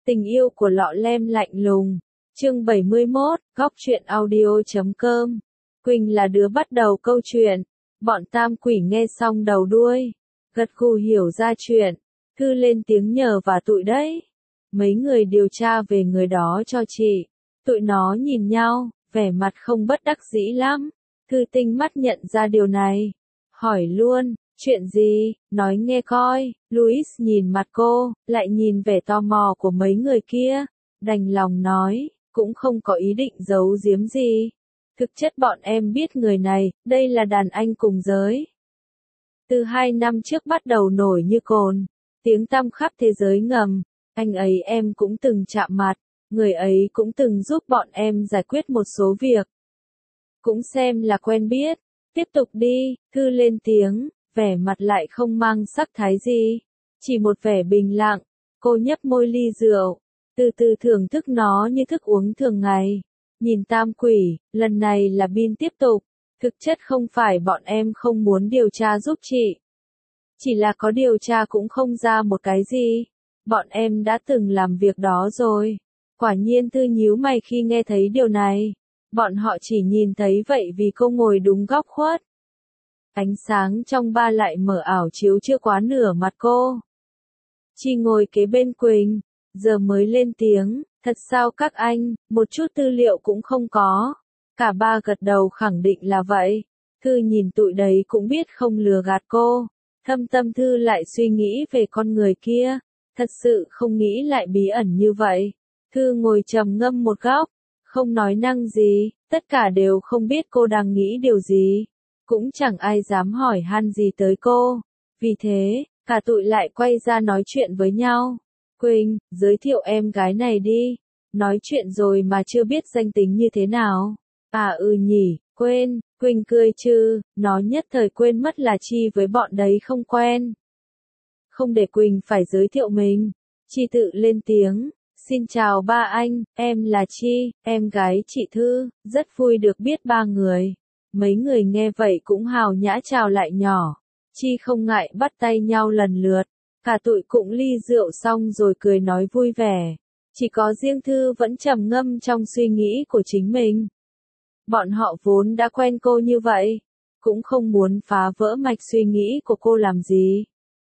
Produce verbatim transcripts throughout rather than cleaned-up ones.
Tình yêu của lọ lem lạnh lùng. Chương bảy mươi mốt, góc truyện audio chấm com. Quỳnh là đứa bắt đầu câu chuyện. Bọn tam quỷ nghe xong đầu đuôi. Gật gù hiểu ra chuyện. Thư lên tiếng nhờ và tụi đấy. Mấy người điều tra về người đó cho chị. Tụi nó nhìn nhau, vẻ mặt không bất đắc dĩ lắm. Thư tinh mắt nhận ra điều này. Hỏi luôn, chuyện gì, nói nghe coi. Louis nhìn mặt cô, lại nhìn vẻ tò mò của mấy người kia. Đành lòng nói, cũng không có ý định giấu giếm gì. Thực chất bọn em biết người này, đây là đàn anh cùng giới. Từ hai năm trước bắt đầu nổi như cồn, tiếng tăm khắp thế giới ngầm. Anh ấy em cũng từng chạm mặt, người ấy cũng từng giúp bọn em giải quyết một số việc. Cũng xem là quen biết. Tiếp tục đi, Thư lên tiếng, vẻ mặt lại không mang sắc thái gì. Chỉ một vẻ bình lặng, cô nhấp môi ly rượu, từ từ thưởng thức nó như thức uống thường ngày. Nhìn tam quỷ, lần này là Bin tiếp tục. Thực chất không phải bọn em không muốn điều tra giúp chị. Chỉ là có điều tra cũng không ra một cái gì. Bọn em đã từng làm việc đó rồi. Quả nhiên Thư nhíu mày khi nghe thấy điều này. Bọn họ chỉ nhìn thấy vậy vì cô ngồi đúng góc khuất. Ánh sáng trong ba lại mở ảo chiếu chưa quá nửa mặt cô. Chi ngồi kế bên Quỳnh, giờ mới lên tiếng, thật sao các anh, một chút tư liệu cũng không có. Cả ba gật đầu khẳng định là vậy. Thư nhìn tụi đấy cũng biết không lừa gạt cô. Thâm tâm Thư lại suy nghĩ về con người kia. Thật sự không nghĩ lại bí ẩn như vậy. Thư ngồi trầm ngâm một góc, không nói năng gì, tất cả đều không biết cô đang nghĩ điều gì. Cũng chẳng ai dám hỏi han gì tới cô. Vì thế, cả tụi lại quay ra nói chuyện với nhau. Quỳnh, giới thiệu em gái này đi. Nói chuyện rồi mà chưa biết danh tính như thế nào. À ừ nhỉ, quên, Quỳnh cười chứ, nó nhất thời quên mất là Chi với bọn đấy không quen. Không để Quỳnh phải giới thiệu mình, Chi tự lên tiếng. Xin chào ba anh, em là Chi, em gái chị Thư, rất vui được biết ba người. Mấy người nghe vậy cũng hào nhã chào lại nhỏ. Chi không ngại bắt tay nhau lần lượt. Cả tụi cũng ly rượu xong rồi cười nói vui vẻ. Chỉ có riêng Thư vẫn trầm ngâm trong suy nghĩ của chính mình. Bọn họ vốn đã quen cô như vậy. Cũng không muốn phá vỡ mạch suy nghĩ của cô làm gì.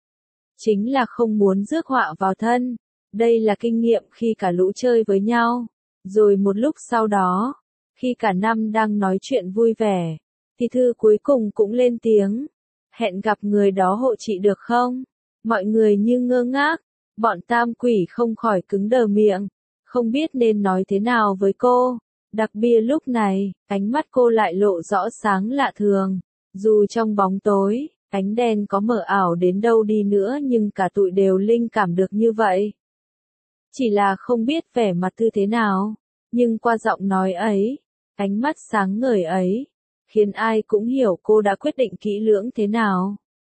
Chính là không muốn rước họa vào thân. Đây là kinh nghiệm khi cả lũ chơi với nhau. Rồi một lúc sau đó, khi cả năm đang nói chuyện vui vẻ, thì Thư cuối cùng cũng lên tiếng. Hẹn gặp người đó hộ chị được không? Mọi người như ngơ ngác, bọn tam quỷ không khỏi cứng đờ miệng, không biết nên nói thế nào với cô. Đặc biệt lúc này, ánh mắt cô lại lộ rõ sáng lạ thường. Dù trong bóng tối, ánh đèn có mờ ảo đến đâu đi nữa nhưng cả tụi đều linh cảm được như vậy. Chỉ là không biết vẻ mặt Thư thế nào, nhưng qua giọng nói ấy, ánh mắt sáng ngời ấy, khiến ai cũng hiểu cô đã quyết định kỹ lưỡng thế nào.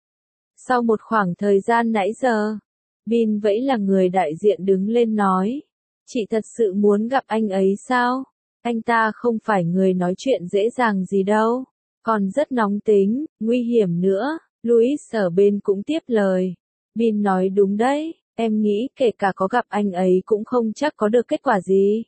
Sau một khoảng thời gian nãy giờ, Bin vẫn là người đại diện đứng lên nói, chị thật sự muốn gặp anh ấy sao? Anh ta không phải người nói chuyện dễ dàng gì đâu, còn rất nóng tính, nguy hiểm nữa. Louis ở bên cũng tiếp lời. Bin nói đúng đấy. Em nghĩ kể cả có gặp anh ấy cũng không chắc có được kết quả gì.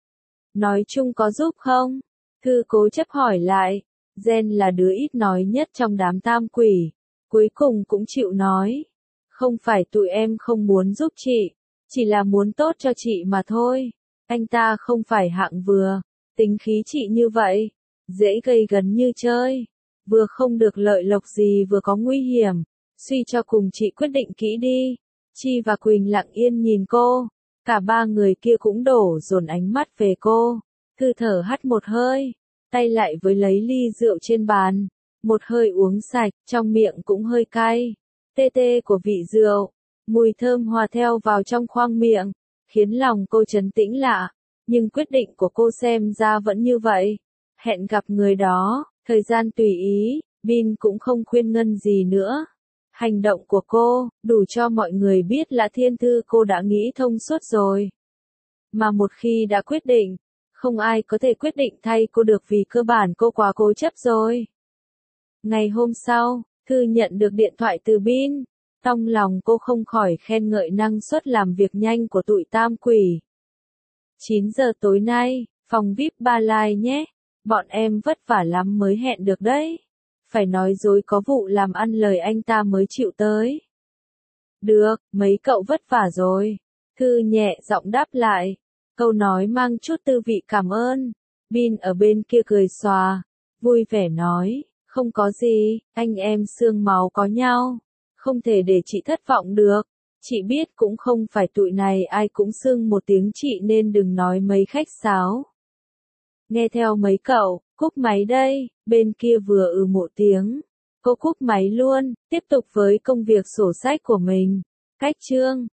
Nói chung có giúp không? Thư cố chấp hỏi lại. Jen là đứa ít nói nhất trong đám tam quỷ. Cuối cùng cũng chịu nói. Không phải tụi em không muốn giúp chị. Chỉ là muốn tốt cho chị mà thôi. Anh ta không phải hạng vừa. Tính khí chị như vậy. Dễ gây gấn như chơi. Vừa không được lợi lộc gì vừa có nguy hiểm. Suy cho cùng chị quyết định kỹ đi. Chi và Quỳnh lặng yên nhìn cô, cả ba người kia cũng đổ dồn ánh mắt về cô. Thư thở hắt một hơi, tay lại với lấy ly rượu trên bàn, một hơi uống sạch, trong miệng cũng hơi cay. Tê tê của vị rượu, mùi thơm hòa theo vào trong khoang miệng, khiến lòng cô trấn tĩnh lạ. Nhưng quyết định của cô xem ra vẫn như vậy. Hẹn gặp người đó, thời gian tùy ý, Bin cũng không khuyên ngân gì nữa. Hành động của cô, đủ cho mọi người biết là thiên thư cô đã nghĩ thông suốt rồi. Mà một khi đã quyết định, không ai có thể quyết định thay cô được vì cơ bản cô quá cố chấp rồi. Ngày hôm sau, Thư nhận được điện thoại từ Bin. Trong lòng cô không khỏi khen ngợi năng suất làm việc nhanh của tụi tam quỷ. chín giờ tối nay, phòng vi ai pi Ba Lai nhé. Bọn em vất vả lắm mới hẹn được đấy. Phải nói dối có vụ làm ăn lời anh ta mới chịu tới. Được, mấy cậu vất vả rồi. Thư nhẹ giọng đáp lại. Câu nói mang chút tư vị cảm ơn. Bin ở bên kia cười xòa. Vui vẻ nói. Không có gì, anh em xương máu có nhau. Không thể để chị thất vọng được. Chị biết cũng không phải tụi này ai cũng xưng một tiếng chị nên đừng nói mấy khách sáo. Nghe theo mấy cậu, cúp máy đây, bên kia vừa ừ một tiếng. Cô cúp máy luôn, tiếp tục với công việc sổ sách của mình. Cách chương